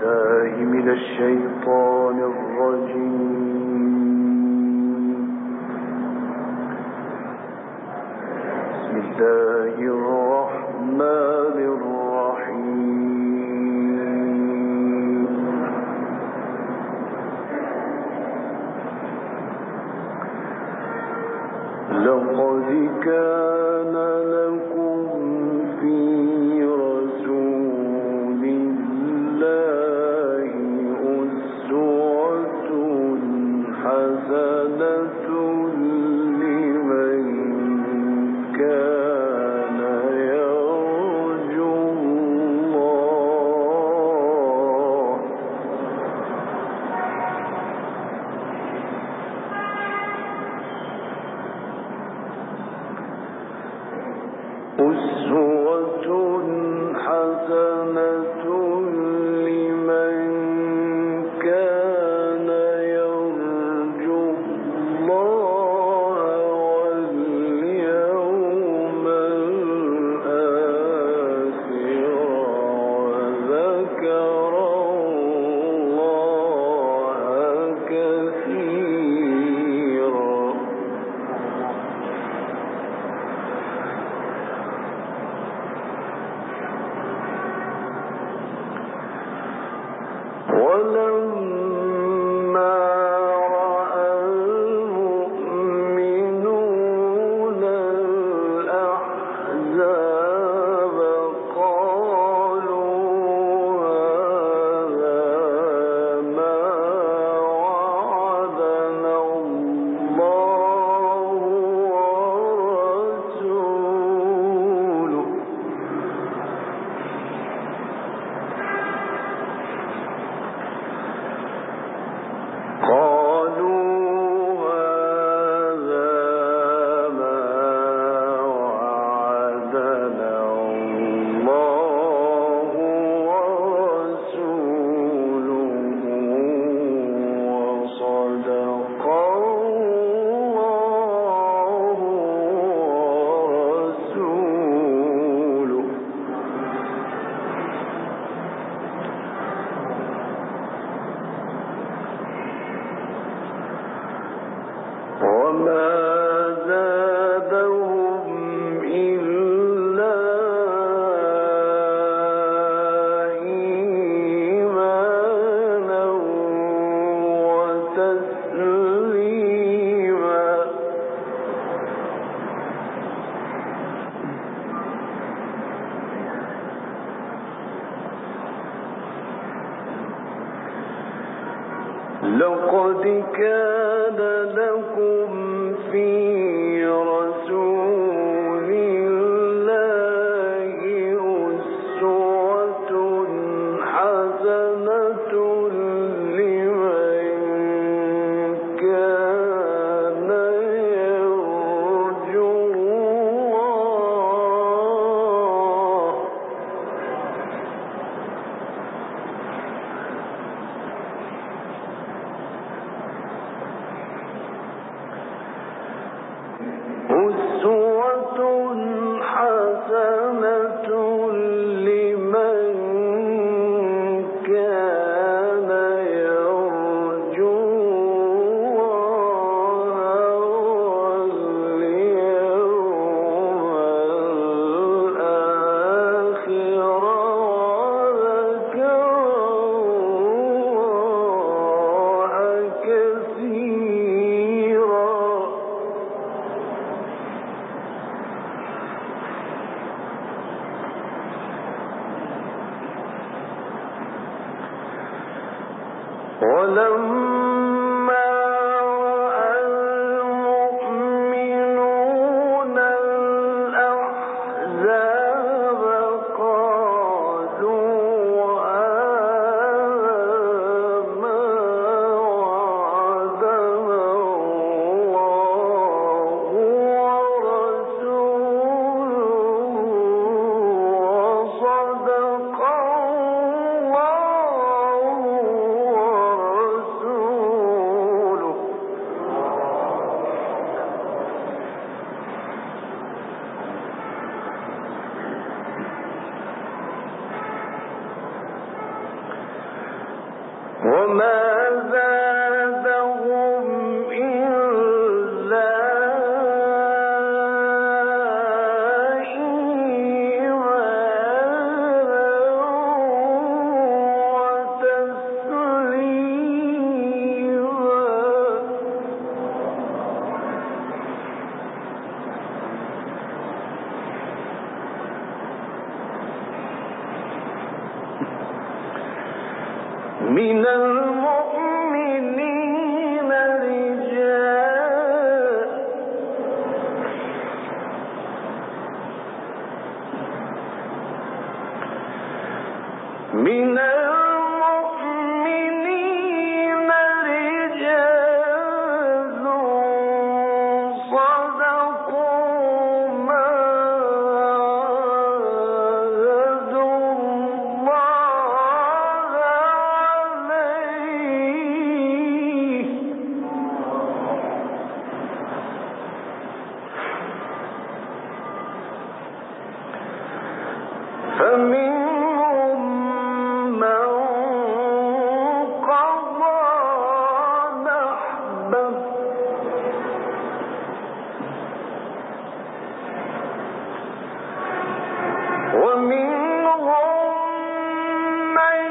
لقد كان لكم في رسول الله أسوة حسنة لمن كان يرجو الله أسوة حسنة لمن كان يرجو الله واليوم الآخر وذكر الله كثيرا. ولما رأى المؤمنون الأحزاب قالوا هذا ما وعدنا الله ورسوله وصدق الله ورسوله من المؤمنين رجال من المؤمنين رجال صدقوا ما عاهدوا الله عليه فمنهم من قضى نحبه ومنهم من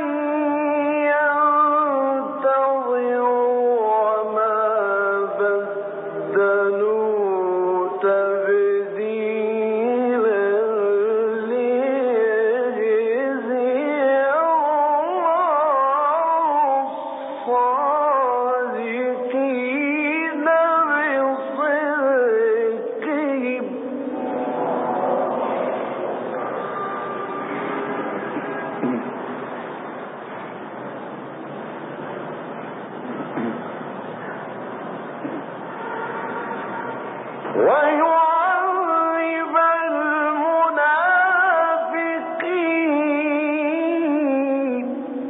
ينتظر وما بدلوا تبديلا ليجزي الله الصادقين بصدقهم ويعذب المنافقين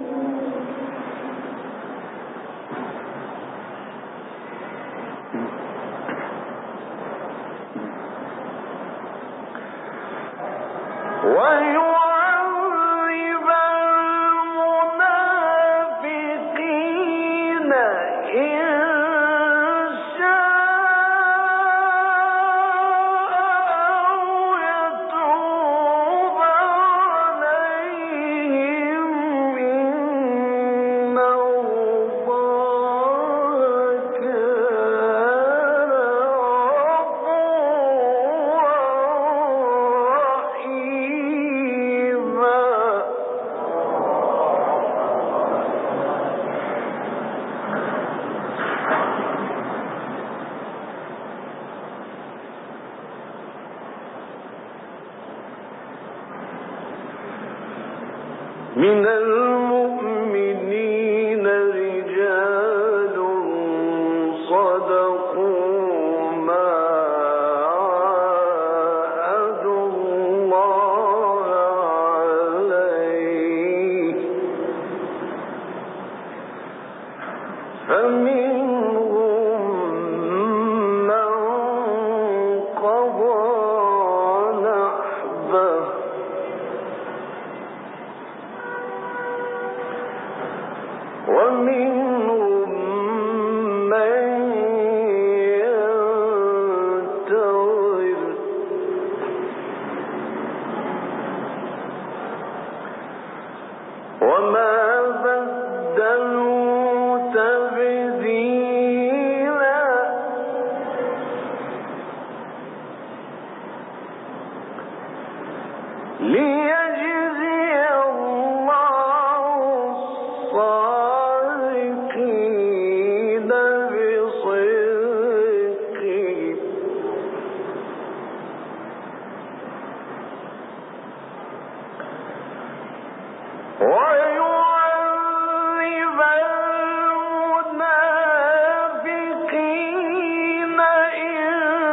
إن من المؤمنين رجال صدقوا ما عاهدوا الله عليه فمنهم من قضى نحبه ومنهم من ينتظر وما بدلوا تبديلا ليجزي الله الصادقين بصدقهم ويعذب المنافقين إن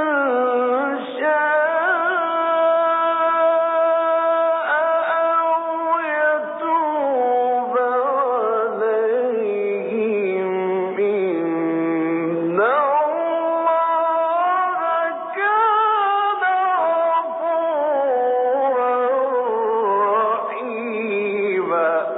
شاء أو يتوب عليهم إن الله كان غفورا رحيما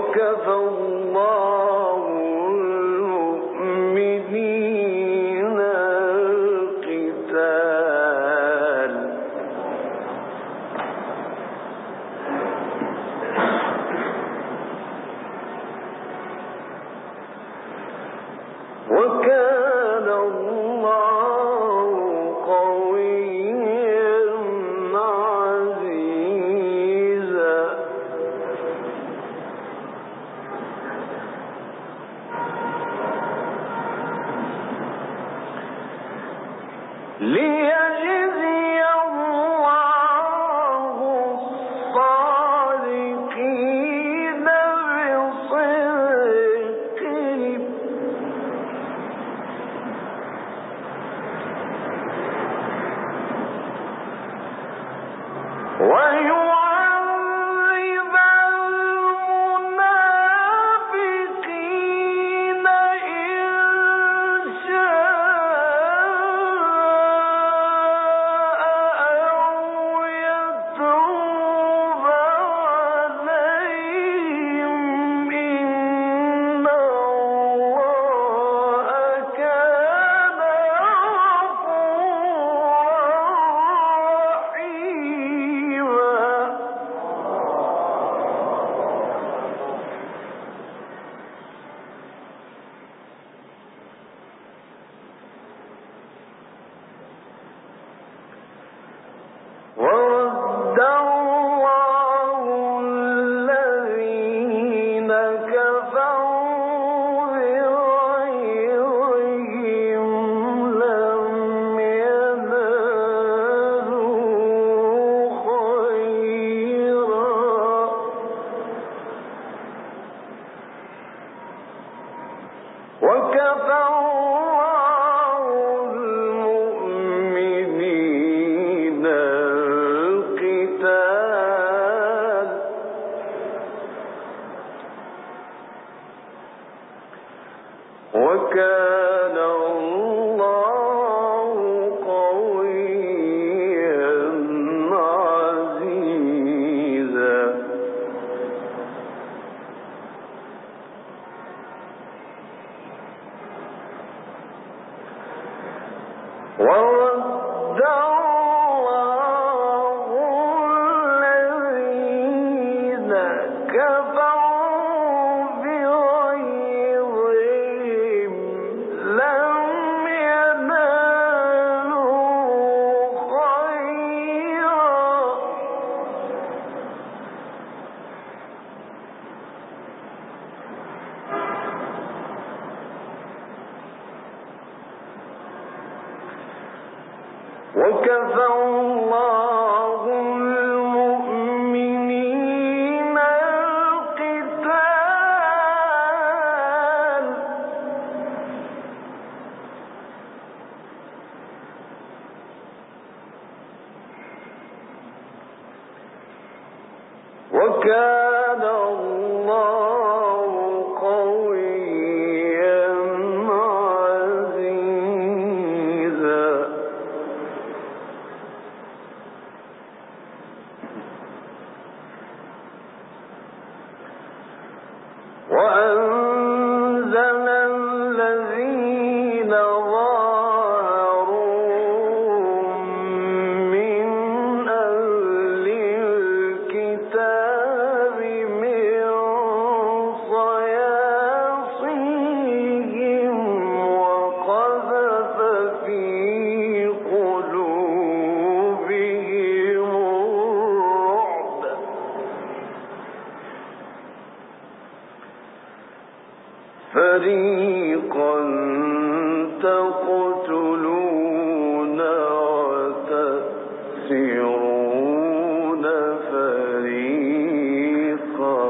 وكفى الله المؤمنين القتال وكان الله قويا عزيزا ليجزي الله الصادقين بصدقهم ويعذب المنافقين إن شاء أو يتوب عليهم إن الله كان غفورا رحيما ورد الله الذين كفروا بغيظهم لم ينالوا خيرا وكفى الله المؤمنين القتال وكان الله قويا عزيزا ورد الله الذين كفروا بغيظهم لم ينالوا خيرا وكفى الله المؤمنين القتال وكان الله قويا عزيزا وأنزل الذين ظاهروهم من أهل الكتاب من صياصيهم وقذف في قلوبهم الرعب فريقا تقتلون وتأسرون فريقا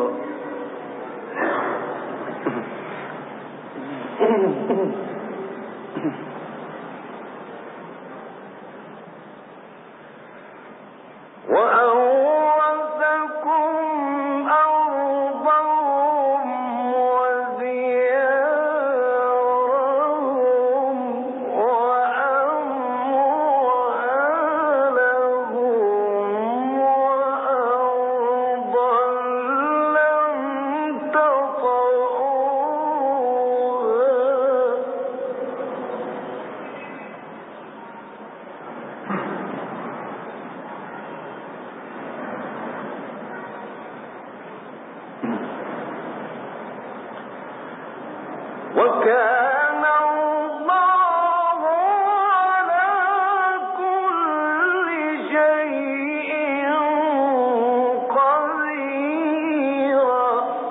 وأورثكم أرضهم وديارهم وأموالهم وأرضا لم وكان الله على كل شيء قديرا.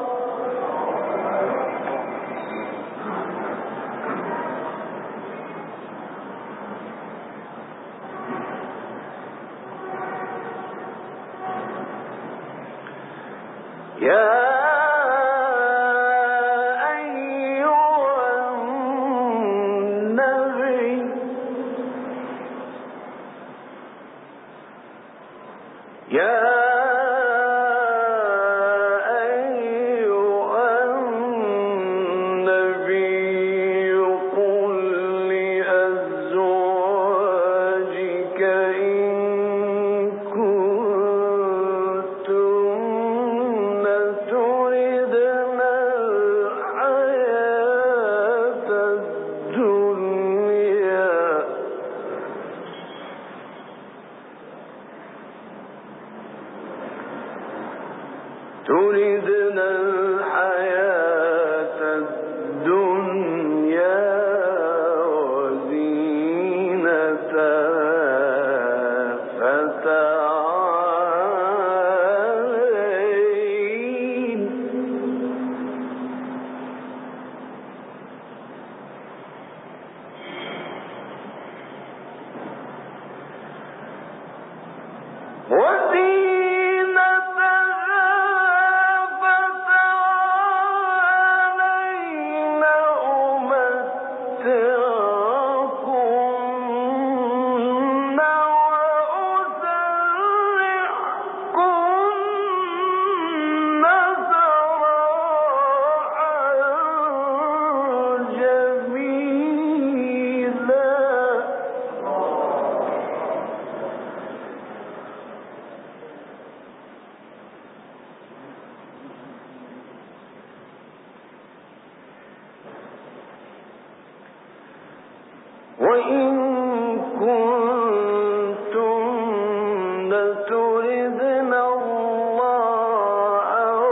يا تردن الحياة الدنيا وزينتها فتعالين وإن كنتم لتردن الله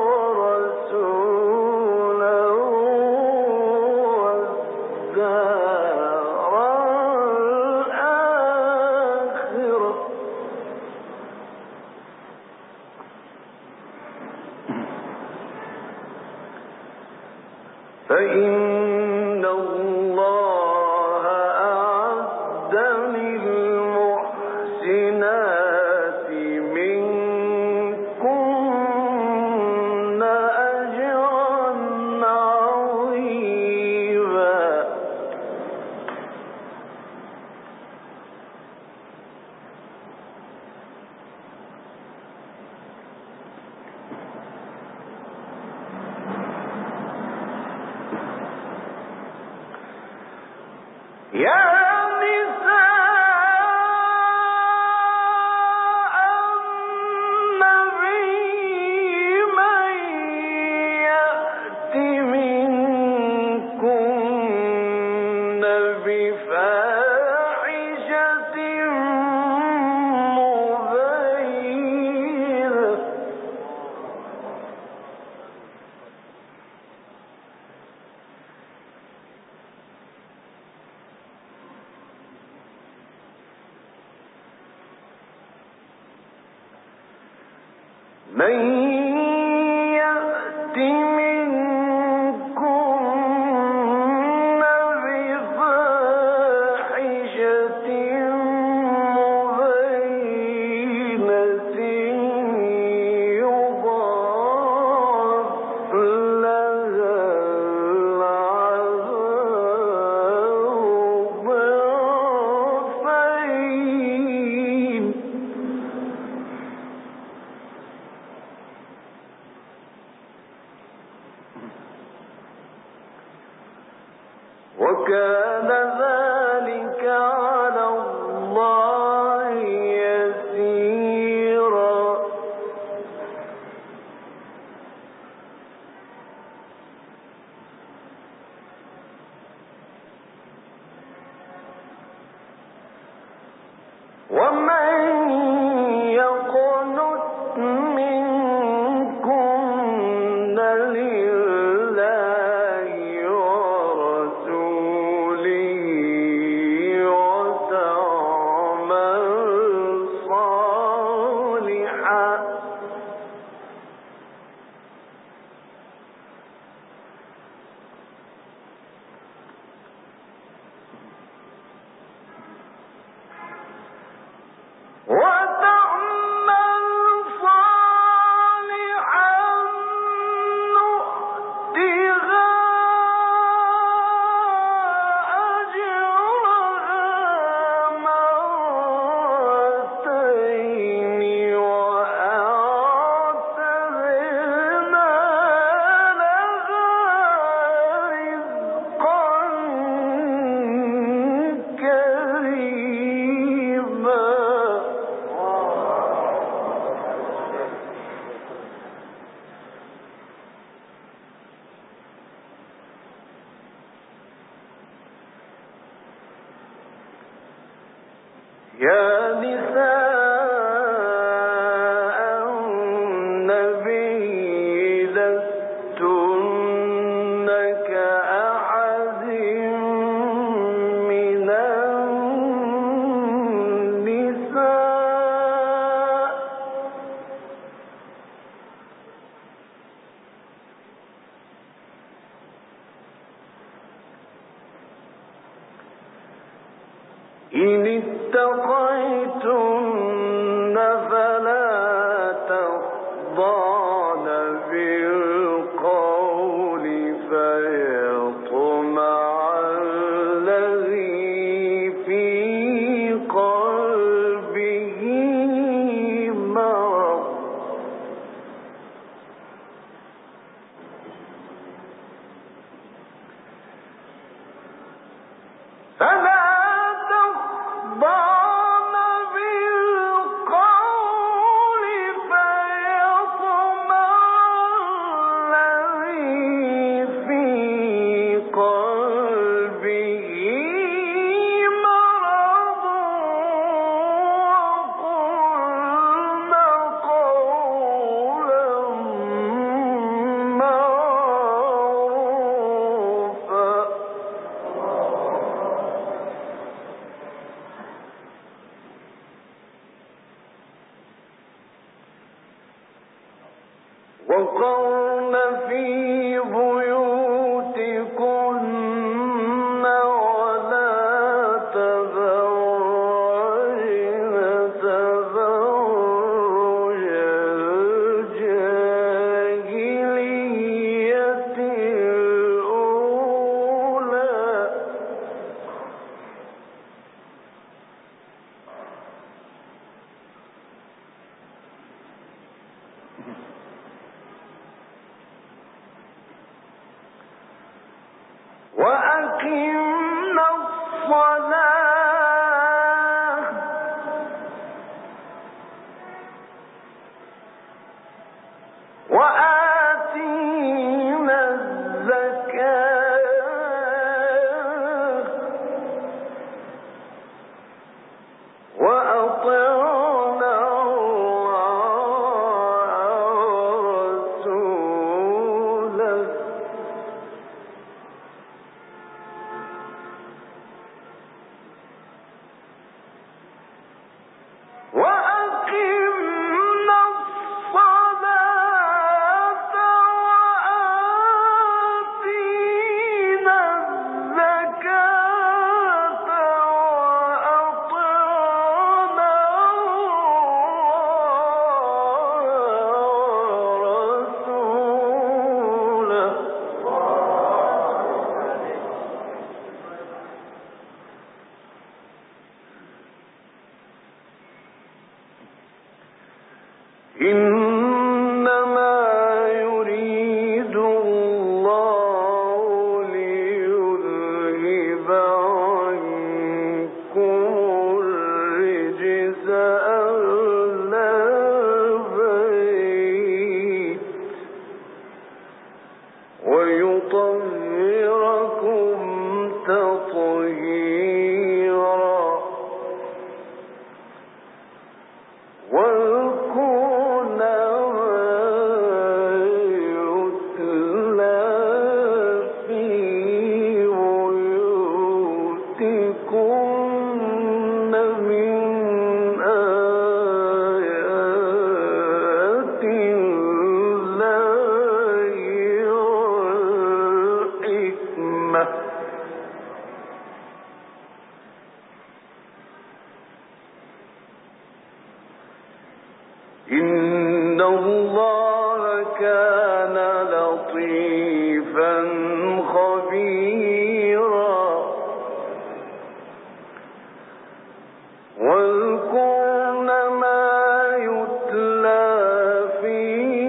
ورسوله والدار الآخرة فإن الله أعد للمحسنات منكن أجرا عظيما. يا نساء النبي من يأت منكن بفاحشة مبينة من يأت منكن بفاحشة مبينة يضاعف لها العذاب ضعفين وكان ذلك على الله يسيرا. ومن يقنت منكن لله ورسوله يا نساء النبي لستن كأحد من النساء إن اتقيتن فلا تخضعن بالقول فيطمع الذي في قلبه مرض فلا تخضعن بالقول فيطمع الذي في قلبه مرض وقلن قولا معروفا وقرن في بيوتكن ولا تبرجن تبرج الجاهلية الأولى وأقمنا الصلاة وآتينا الزكاة وأطعنا رسوله وأقمنا الصلاة وآتينا الزكاة وأطعنا رسوله إنما يريد الله ليذهب عنكم الرجس أهل البيت ويطهركم تطهيرا واذكرن ما يتلى في بيوتكن من آيات الله والحكمة إن الله كان لطيفا خبيرا واذكرن ما يتلى في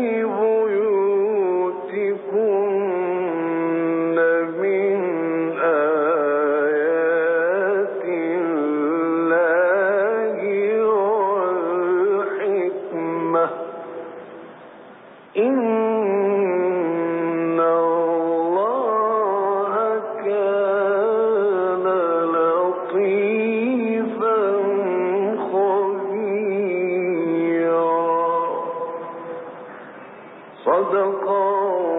بيوتكن من آيات الله والحكمة إن الله كان لطيفا صدق